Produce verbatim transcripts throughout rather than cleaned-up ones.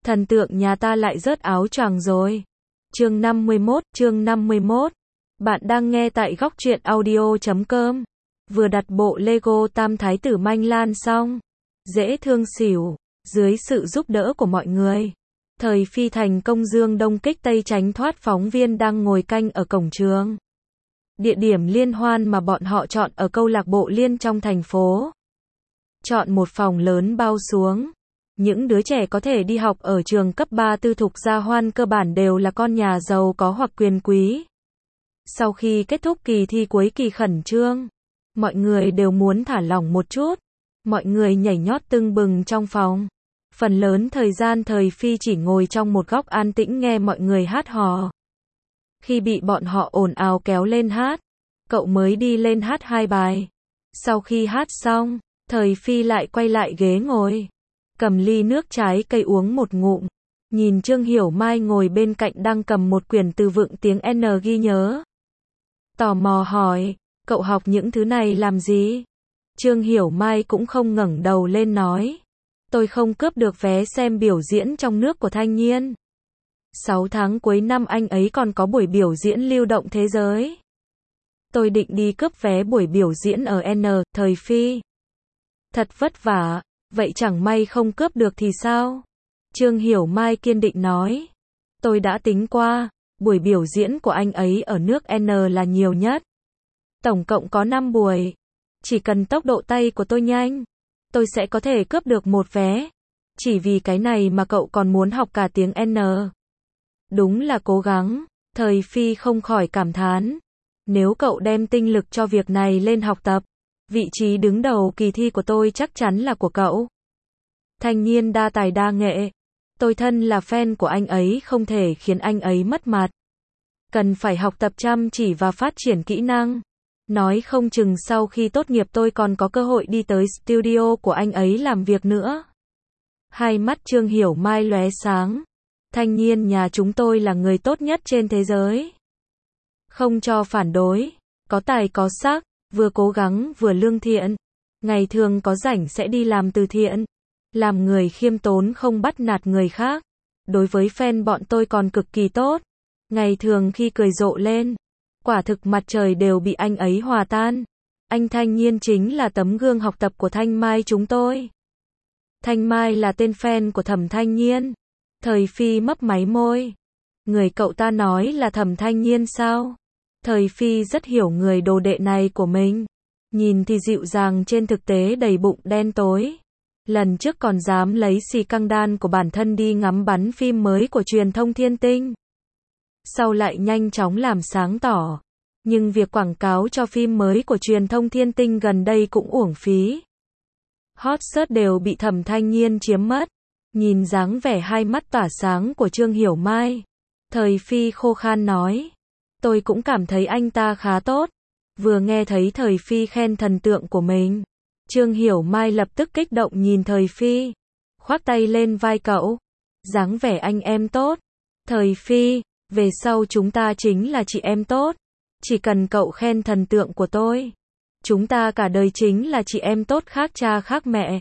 Thần tượng nhà ta lại rớt áo choàng rồi. Chương năm mươi mốt, chương năm mươi mốt. Bạn đang nghe tại góc truyện audio chấm com. Vừa đặt bộ Lego Tam Thái tử Manh Lan xong. Dễ thương xỉu. Dưới sự giúp đỡ của mọi người. Thời Phi thành công dương đông kích tây tránh thoát phóng viên đang ngồi canh ở cổng trường. Địa điểm liên hoan mà bọn họ chọn ở câu lạc bộ Liên trong thành phố. Chọn một phòng lớn bao xuống. Những đứa trẻ có thể đi học ở trường cấp ba tư thục gia hoan cơ bản đều là con nhà giàu có hoặc quyền quý. Sau khi kết thúc kỳ thi cuối kỳ khẩn trương, mọi người đều muốn thả lỏng một chút. Mọi người nhảy nhót tưng bừng trong phòng. Phần lớn thời gian Thời Phi chỉ ngồi trong một góc an tĩnh nghe mọi người hát hò. Khi bị bọn họ ồn ào kéo lên hát, cậu mới đi lên hát hai bài. Sau khi hát xong, Thời Phi lại quay lại ghế ngồi, cầm ly nước trái cây uống một ngụm, nhìn Trương Hiểu Mai ngồi bên cạnh đang cầm một quyển từ vựng tiếng N ghi nhớ. Tò mò hỏi, cậu học những thứ này làm gì? Trương Hiểu Mai cũng không ngẩng đầu lên nói, tôi không cướp được vé xem biểu diễn trong nước của Thanh Nhiên. Sáu tháng cuối năm anh ấy còn có buổi biểu diễn lưu động thế giới. Tôi định đi cướp vé buổi biểu diễn ở N, Thời Phi. Thật vất vả, vậy chẳng may không cướp được thì sao? Trương Hiểu Mai kiên định nói. Tôi đã tính qua, buổi biểu diễn của anh ấy ở nước N là nhiều nhất. Tổng cộng có năm buổi. Chỉ cần tốc độ tay của tôi nhanh, tôi sẽ có thể cướp được một vé. Chỉ vì cái này mà cậu còn muốn học cả tiếng N. Đúng là cố gắng, Thời Phi không khỏi cảm thán. Nếu cậu đem tinh lực cho việc này lên học tập, vị trí đứng đầu kỳ thi của tôi chắc chắn là của cậu. Thanh Nhiên đa tài đa nghệ. Tôi thân là fan của anh ấy không thể khiến anh ấy mất mặt. Cần phải học tập chăm chỉ và phát triển kỹ năng. Nói không chừng sau khi tốt nghiệp tôi còn có cơ hội đi tới studio của anh ấy làm việc nữa. Hai mắt Trương Hiểu Mai lóe sáng. Thanh Nhiên nhà chúng tôi là người tốt nhất trên thế giới. Không cho phản đối. Có tài có sắc, vừa cố gắng vừa lương thiện. Ngày thường có rảnh sẽ đi làm từ thiện. Làm người khiêm tốn không bắt nạt người khác. Đối với fan bọn tôi còn cực kỳ tốt. Ngày thường khi cười rộ lên, quả thực mặt trời đều bị anh ấy hòa tan. Anh Thanh Nhiên chính là tấm gương học tập của Thanh Mai chúng tôi. Thanh Mai là tên fan của Thẩm Thanh Nhiên. Thời Phi mấp máy môi. Người cậu ta nói là Thẩm Thanh Nhiên sao? Thời Phi rất hiểu người đồ đệ này của mình. Nhìn thì dịu dàng trên thực tế đầy bụng đen tối. Lần trước còn dám lấy xì căng đan của bản thân đi ngắm bắn phim mới của truyền thông Thiên Tinh. Sau lại nhanh chóng làm sáng tỏ. Nhưng việc quảng cáo cho phim mới của truyền thông Thiên Tinh gần đây cũng uổng phí. Hot search đều bị Thẩm Thanh Nhiên chiếm mất. Nhìn dáng vẻ hai mắt tỏa sáng của Trương Hiểu Mai, Thời Phi khô khan nói. Tôi cũng cảm thấy anh ta khá tốt. Vừa nghe thấy Thời Phi khen thần tượng của mình, Trương Hiểu Mai lập tức kích động nhìn Thời Phi, khoác tay lên vai cậu. Dáng vẻ anh em tốt. Thời Phi, về sau chúng ta chính là chị em tốt. Chỉ cần cậu khen thần tượng của tôi, chúng ta cả đời chính là chị em tốt khác cha khác mẹ.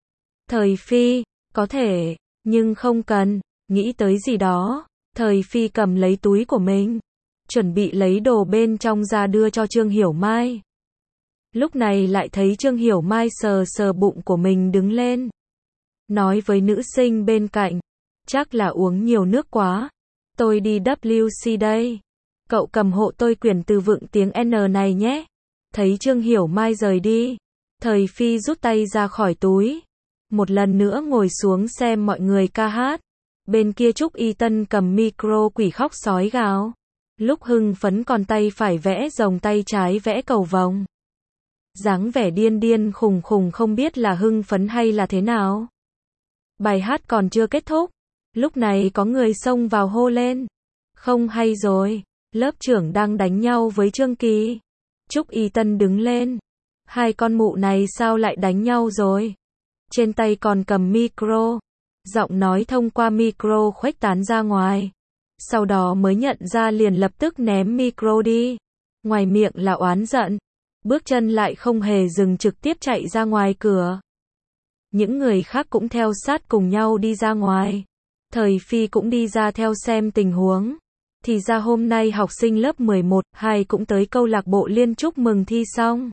Thời Phi, có thể, nhưng không cần. Nghĩ tới gì đó, Thời Phi cầm lấy túi của mình, chuẩn bị lấy đồ bên trong ra đưa cho Trương Hiểu Mai. Lúc này lại thấy Trương Hiểu Mai sờ sờ bụng của mình đứng lên. Nói với nữ sinh bên cạnh, chắc là uống nhiều nước quá. Tôi đi W C đây. Cậu cầm hộ tôi quyển từ vựng tiếng N này nhé. Thấy Trương Hiểu Mai rời đi, Thời Phi rút tay ra khỏi túi. Một lần nữa ngồi xuống xem mọi người ca hát. Bên kia Trúc Y Tân cầm micro quỷ khóc sói gào. Lúc hưng phấn còn tay phải vẽ rồng tay trái vẽ cầu vồng. Dáng vẻ điên điên khùng khùng không biết là hưng phấn hay là thế nào. Bài hát còn chưa kết thúc. Lúc này có người xông vào hô lên. Không hay rồi, lớp trưởng đang đánh nhau với Trương Kỳ. Trúc Y Tân đứng lên. Hai con mụ này sao lại đánh nhau rồi? Trên tay còn cầm micro. Giọng nói thông qua micro khuếch tán ra ngoài. Sau đó mới nhận ra liền lập tức ném micro đi. Ngoài miệng là oán giận. Bước chân lại không hề dừng trực tiếp chạy ra ngoài cửa. Những người khác cũng theo sát cùng nhau đi ra ngoài. Thời Phi cũng đi ra theo xem tình huống. Thì ra hôm nay học sinh lớp mười một, hai cũng tới câu lạc bộ liên chúc mừng thi xong.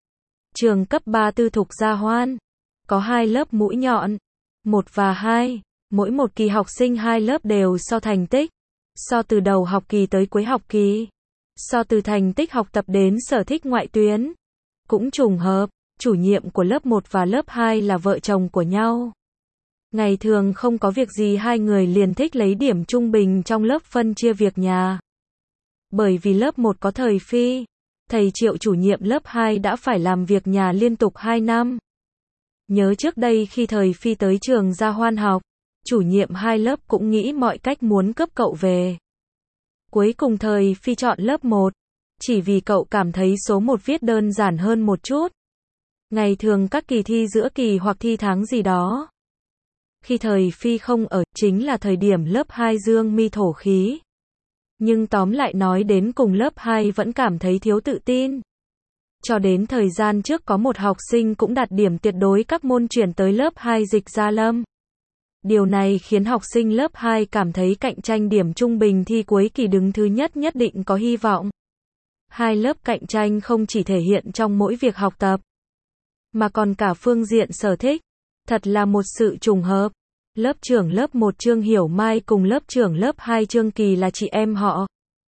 Trường cấp ba tư thục Gia Hoan. Có hai lớp mũi nhọn. Một và hai. Mỗi một kỳ học sinh hai lớp đều so thành tích. So từ đầu học kỳ tới cuối học kỳ. So từ thành tích học tập đến sở thích ngoại tuyến. Cũng trùng hợp, chủ nhiệm của lớp một và lớp hai là vợ chồng của nhau. Ngày thường không có việc gì hai người liền thích lấy điểm trung bình trong lớp phân chia việc nhà. Bởi vì lớp một có Thời Phi, thầy Triệu chủ nhiệm lớp hai đã phải làm việc nhà liên tục hai năm. Nhớ trước đây khi Thời Phi tới trường Gia Hoan học, chủ nhiệm hai lớp cũng nghĩ mọi cách muốn cướp cậu về. Cuối cùng Thời Phi chọn lớp một, chỉ vì cậu cảm thấy số một viết đơn giản hơn một chút. Ngày thường các kỳ thi giữa kỳ hoặc thi tháng gì đó. Khi Thời Phi không ở, chính là thời điểm lớp hai dương mi thổ khí. Nhưng tóm lại nói đến cùng lớp hai vẫn cảm thấy thiếu tự tin. Cho đến thời gian trước có một học sinh cũng đạt điểm tuyệt đối các môn chuyển tới lớp hai Dịch Gia Lâm. Điều này khiến học sinh lớp hai cảm thấy cạnh tranh điểm trung bình thi cuối kỳ đứng thứ nhất nhất định có hy vọng. Hai lớp cạnh tranh không chỉ thể hiện trong mỗi việc học tập, mà còn cả phương diện sở thích. Thật là một sự trùng hợp. Lớp trưởng lớp một Trương Hiểu Mai cùng lớp trưởng lớp hai Trương Kỳ là chị em họ.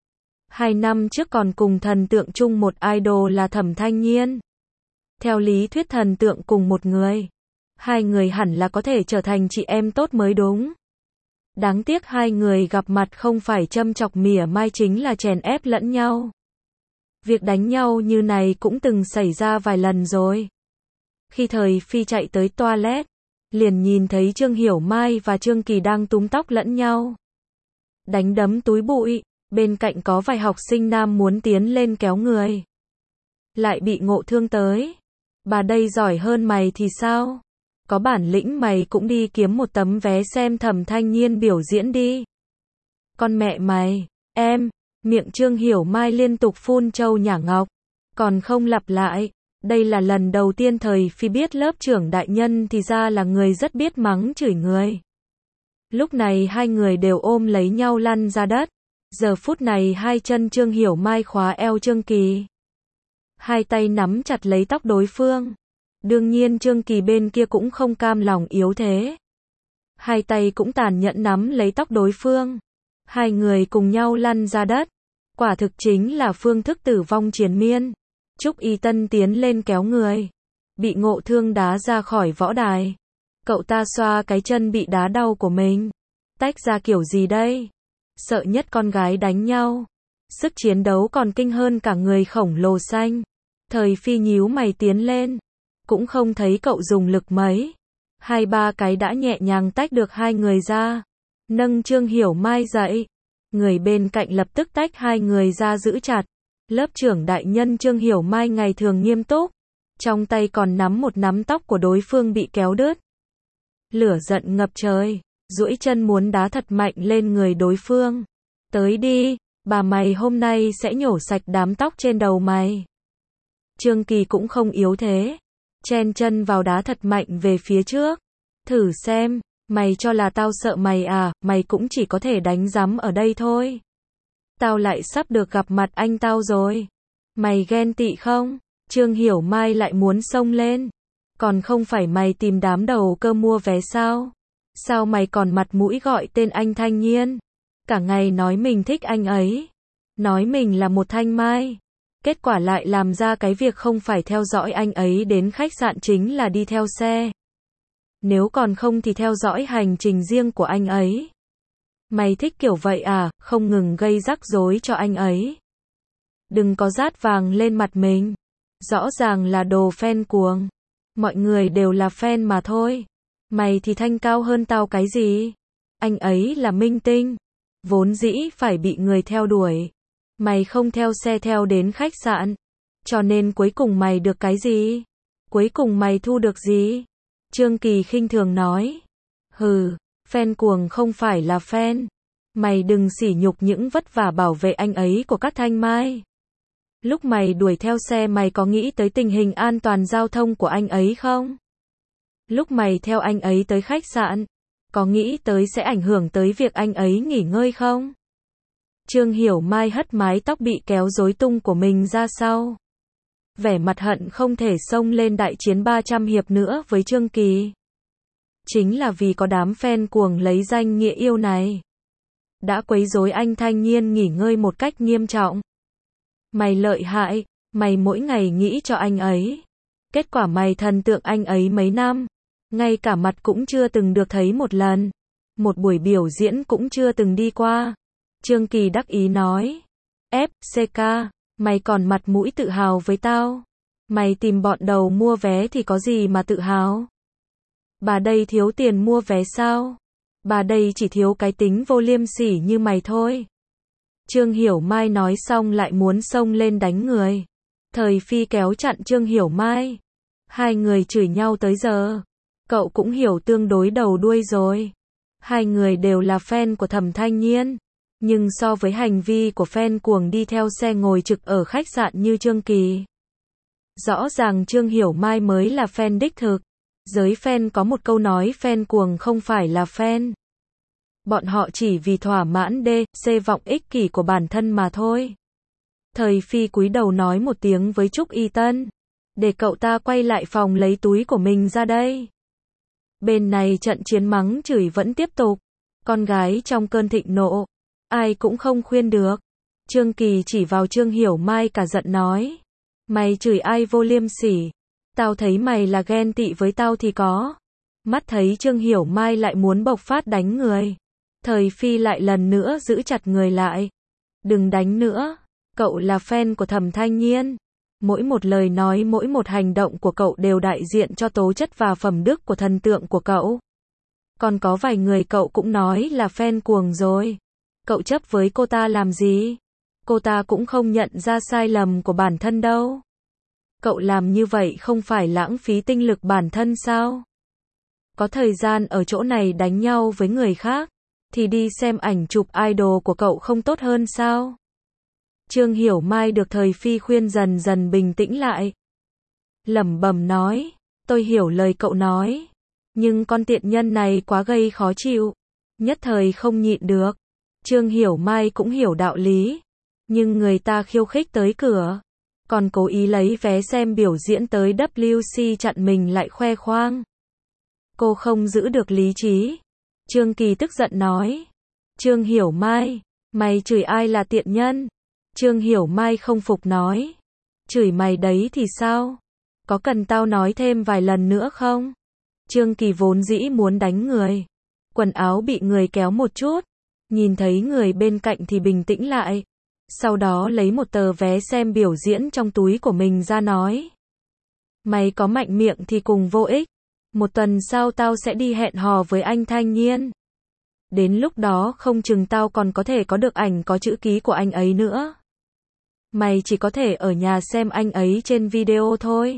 Hai năm trước còn cùng thần tượng chung một idol là Thẩm Thanh Nhiên. Theo lý thuyết thần tượng cùng một người, hai người hẳn là có thể trở thành chị em tốt mới đúng. Đáng tiếc hai người gặp mặt không phải châm chọc mỉa mai chính là chèn ép lẫn nhau. Việc đánh nhau như này cũng từng xảy ra vài lần rồi. Khi Thời Phi chạy tới toilet, liền nhìn thấy Trương Hiểu Mai và Trương Kỳ đang túm tóc lẫn nhau. Đánh đấm túi bụi, bên cạnh có vài học sinh nam muốn tiến lên kéo người. Lại bị ngộ thương tới. Bà đây giỏi hơn mày thì sao? Có bản lĩnh mày cũng đi kiếm một tấm vé xem Thẩm Thanh Nhiên biểu diễn đi. Con mẹ mày, em, miệng Trương Hiểu Mai liên tục phun trâu nhả ngọc, còn không lặp lại. Đây là lần đầu tiên Thời Phi biết lớp trưởng đại nhân thì ra là người rất biết mắng chửi người. Lúc này hai người đều ôm lấy nhau lăn ra đất. Giờ phút này hai chân Trương Hiểu Mai khóa eo Trương Kỳ. Hai tay nắm chặt lấy tóc đối phương. Đương nhiên Trương Kỳ bên kia cũng không cam lòng yếu thế. Hai tay cũng tàn nhẫn nắm lấy tóc đối phương. Hai người cùng nhau lăn ra đất. Quả thực chính là phương thức tử vong triền miên. Trúc Y Tân tiến lên kéo người. Bị ngộ thương đá ra khỏi võ đài. Cậu ta xoa cái chân bị đá đau của mình. Tách ra kiểu gì đây? Sợ nhất con gái đánh nhau. Sức chiến đấu còn kinh hơn cả người khổng lồ xanh. Thời Phi nhíu mày tiến lên. Cũng không thấy cậu dùng lực mấy. Hai ba cái đã nhẹ nhàng tách được hai người ra. Nâng Trương Hiểu Mai dậy. Người bên cạnh lập tức tách hai người ra giữ chặt. Lớp trưởng đại nhân Trương Hiểu Mai ngày thường nghiêm túc. Trong tay còn nắm một nắm tóc của đối phương bị kéo đứt. Lửa giận ngập trời. Duỗi chân muốn đá thật mạnh lên người đối phương. Tới đi, bà mày hôm nay sẽ nhổ sạch đám tóc trên đầu mày. Trương Kỳ cũng không yếu thế. Chen chân vào đá thật mạnh về phía trước. Thử xem, mày cho là tao sợ mày à, mày cũng chỉ có thể đánh rắm ở đây thôi. Tao lại sắp được gặp mặt anh tao rồi. Mày ghen tị không? Trương Hiểu Mai lại muốn xông lên. Còn không phải mày tìm đám đầu cơ mua vé sao? Sao mày còn mặt mũi gọi tên anh Thanh Nhiên? Cả ngày nói mình thích anh ấy. Nói mình là một thanh mai. Kết quả lại làm ra cái việc không phải theo dõi anh ấy đến khách sạn chính là đi theo xe. Nếu còn không thì theo dõi hành trình riêng của anh ấy. Mày thích kiểu vậy à, không ngừng gây rắc rối cho anh ấy. Đừng có rát vàng lên mặt mình. Rõ ràng là đồ fan cuồng. Mọi người đều là fan mà thôi. Mày thì thanh cao hơn tao cái gì? Anh ấy là minh tinh. Vốn dĩ phải bị người theo đuổi. Mày không theo xe theo đến khách sạn. Cho nên cuối cùng mày được cái gì? Cuối cùng mày thu được gì? Trương Kỳ khinh thường nói. Hừ, fan cuồng không phải là fan. Mày đừng sỉ nhục những vất vả bảo vệ anh ấy của các thanh mai. Lúc mày đuổi theo xe mày có nghĩ tới tình hình an toàn giao thông của anh ấy không? Lúc mày theo anh ấy tới khách sạn, Có nghĩ tới sẽ ảnh hưởng tới việc anh ấy nghỉ ngơi không? Trương Hiểu Mai hất mái tóc bị kéo rối tung của mình ra sau. Vẻ mặt hận không thể xông lên đại chiến ba trăm hiệp nữa với Trương Kỳ. Chính là vì có đám fan cuồng lấy danh nghĩa yêu này. Đã quấy rối anh thanh niên nghỉ ngơi một cách nghiêm trọng. Mày lợi hại, mày mỗi ngày nghĩ cho anh ấy. Kết quả mày thần tượng anh ấy mấy năm. Ngay cả mặt cũng chưa từng được thấy một lần. Một buổi biểu diễn cũng chưa từng đi qua. Trương Kỳ đắc ý nói. ép xê ca, mày còn mặt mũi tự hào với tao. Mày tìm bọn đầu mua vé thì có gì mà tự hào. Bà đây thiếu tiền mua vé sao? Bà đây chỉ thiếu cái tính vô liêm sỉ như mày thôi. Trương Hiểu Mai nói xong lại muốn xông lên đánh người. Thời Phi kéo chặn Trương Hiểu Mai. Hai người chửi nhau tới giờ. Cậu cũng hiểu tương đối đầu đuôi rồi. Hai người đều là fan của Thẩm Thanh Nhiên. Nhưng so với hành vi của fan cuồng đi theo xe ngồi trực ở khách sạn như Trương Kỳ. Rõ ràng Trương Hiểu Mai mới là fan đích thực. Giới fan có một câu nói fan cuồng không phải là fan. Bọn họ chỉ vì thỏa mãn đê xê vọng ích kỷ của bản thân mà thôi. Thời Phi cúi đầu nói một tiếng với Trúc Y Tân. Để cậu ta quay lại phòng lấy túi của mình ra đây. Bên này trận chiến mắng chửi vẫn tiếp tục. Con gái trong cơn thịnh nộ. Ai cũng không khuyên được. Trương Kỳ chỉ vào Trương Hiểu Mai cả giận nói. Mày chửi ai vô liêm sỉ. Tao thấy mày là ghen tị với tao thì có. Mắt thấy Trương Hiểu Mai lại muốn bộc phát đánh người. Thời Phi lại lần nữa giữ chặt người lại. Đừng đánh nữa. Cậu là fan của Thẩm Thanh Nhiên. Mỗi một lời nói mỗi một hành động của cậu đều đại diện cho tố chất và phẩm đức của thần tượng của cậu. Còn có vài người cậu cũng nói là fan cuồng rồi. Cậu chấp với cô ta làm gì? Cô ta cũng không nhận ra sai lầm của bản thân đâu. Cậu làm như vậy không phải lãng phí tinh lực bản thân sao? Có thời gian ở chỗ này đánh nhau với người khác, thì đi xem ảnh chụp idol của cậu không tốt hơn sao? Trương Hiểu Mai được Thời Phi khuyên dần dần bình tĩnh lại. Lẩm bẩm nói, tôi hiểu lời cậu nói. Nhưng con tiện nhân này quá gây khó chịu. Nhất thời không nhịn được. Trương Hiểu Mai cũng hiểu đạo lý. Nhưng người ta khiêu khích tới cửa. Còn cố ý lấy vé xem biểu diễn tới vê kép xê chặn mình lại khoe khoang. Cô không giữ được lý trí. Trương Kỳ tức giận nói. Trương Hiểu Mai, mày chửi ai là tiện nhân? Trương Hiểu Mai không phục nói. Chửi mày đấy thì sao? Có cần tao nói thêm vài lần nữa không? Trương Kỳ vốn dĩ muốn đánh người. Quần áo bị người kéo một chút. Nhìn thấy người bên cạnh thì bình tĩnh lại. Sau đó lấy một tờ vé xem biểu diễn trong túi của mình ra nói. Mày có mạnh miệng thì cùng vô ích. Một tuần sau tao sẽ đi hẹn hò với anh Thanh Nhiên. Đến lúc đó không chừng tao còn có thể có được ảnh có chữ ký của anh ấy nữa. Mày chỉ có thể ở nhà xem anh ấy trên video thôi.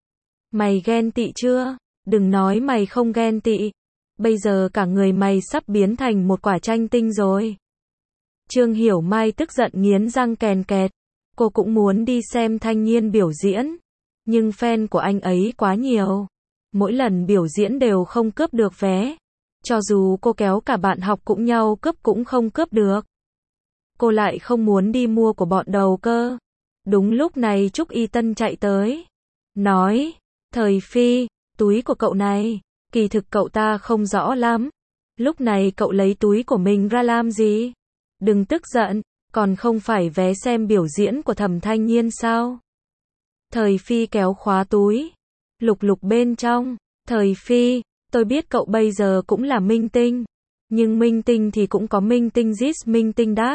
Mày ghen tị chưa? Đừng nói mày không ghen tị. Bây giờ cả người mày sắp biến thành một quả chanh tinh rồi. Trương Hiểu Mai tức giận nghiến răng kèn kẹt. Cô cũng muốn đi xem Thanh Nhiên biểu diễn. Nhưng fan của anh ấy quá nhiều. Mỗi lần biểu diễn đều không cướp được vé. Cho dù cô kéo cả bạn học cũng nhau cướp cũng không cướp được. Cô lại không muốn đi mua của bọn đầu cơ. Đúng lúc này Trúc Y Tân chạy tới. Nói, Thời Phi, túi của cậu này, kỳ thực cậu ta không rõ lắm. Lúc này cậu lấy túi của mình ra làm gì? Đừng tức giận, còn không phải vé xem biểu diễn của Thẩm Thanh Nhiên sao? Thời Phi kéo khóa túi. Lục lục bên trong. Thời Phi, tôi biết cậu bây giờ cũng là minh tinh. Nhưng minh tinh thì cũng có minh tinh this minh tinh that.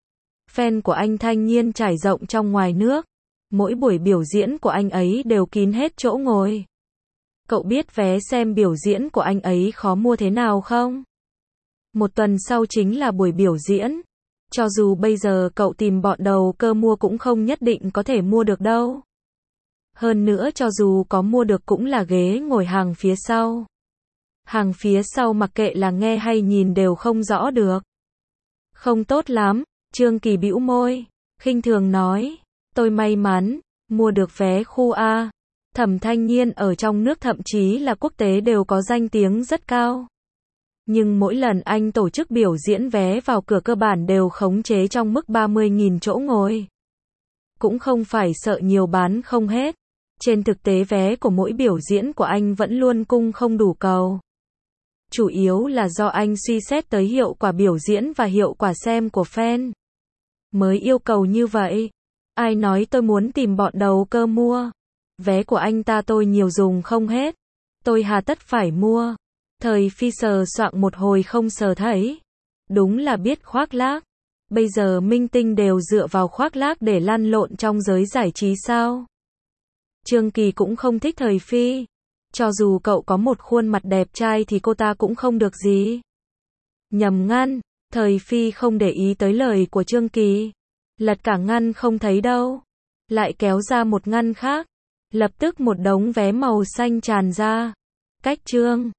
Fan của anh Thanh Nhiên trải rộng trong ngoài nước. Mỗi buổi biểu diễn của anh ấy đều kín hết chỗ ngồi. Cậu biết vé xem biểu diễn của anh ấy khó mua thế nào không? Một tuần sau chính là buổi biểu diễn. Cho dù bây giờ cậu tìm bọn đầu cơ mua cũng không nhất định có thể mua được đâu. Hơn nữa cho dù có mua được cũng là ghế ngồi hàng phía sau. Hàng phía sau mặc kệ là nghe hay nhìn đều không rõ được. Không tốt lắm, Trương Kỳ bĩu môi, khinh thường nói, tôi may mắn, mua được vé khu A. Thẩm Thanh Nhiên ở trong nước thậm chí là quốc tế đều có danh tiếng rất cao. Nhưng mỗi lần anh tổ chức biểu diễn vé vào cửa cơ bản đều khống chế trong mức ba mươi nghìn chỗ ngồi. Cũng không phải sợ nhiều bán không hết. Trên thực tế vé của mỗi biểu diễn của anh vẫn luôn cung không đủ cầu. Chủ yếu là do anh suy xét tới hiệu quả biểu diễn và hiệu quả xem của fan. Mới yêu cầu như vậy. Ai nói tôi muốn tìm bọn đầu cơ mua. Vé của anh ta tôi nhiều dùng không hết. Tôi hà tất phải mua. Thời Phi sờ soạng một hồi không sờ thấy. Đúng là biết khoác lác. Bây giờ minh tinh đều dựa vào khoác lác để lăn lộn trong giới giải trí sao? Trương Kỳ cũng không thích Thời Phi. Cho dù cậu có một khuôn mặt đẹp trai thì cô ta cũng không được gì. Nhầm ngăn. Thời Phi không để ý tới lời của Trương Kỳ. Lật cả ngăn không thấy đâu. Lại kéo ra một ngăn khác. Lập tức một đống vé màu xanh tràn ra. Cách Trương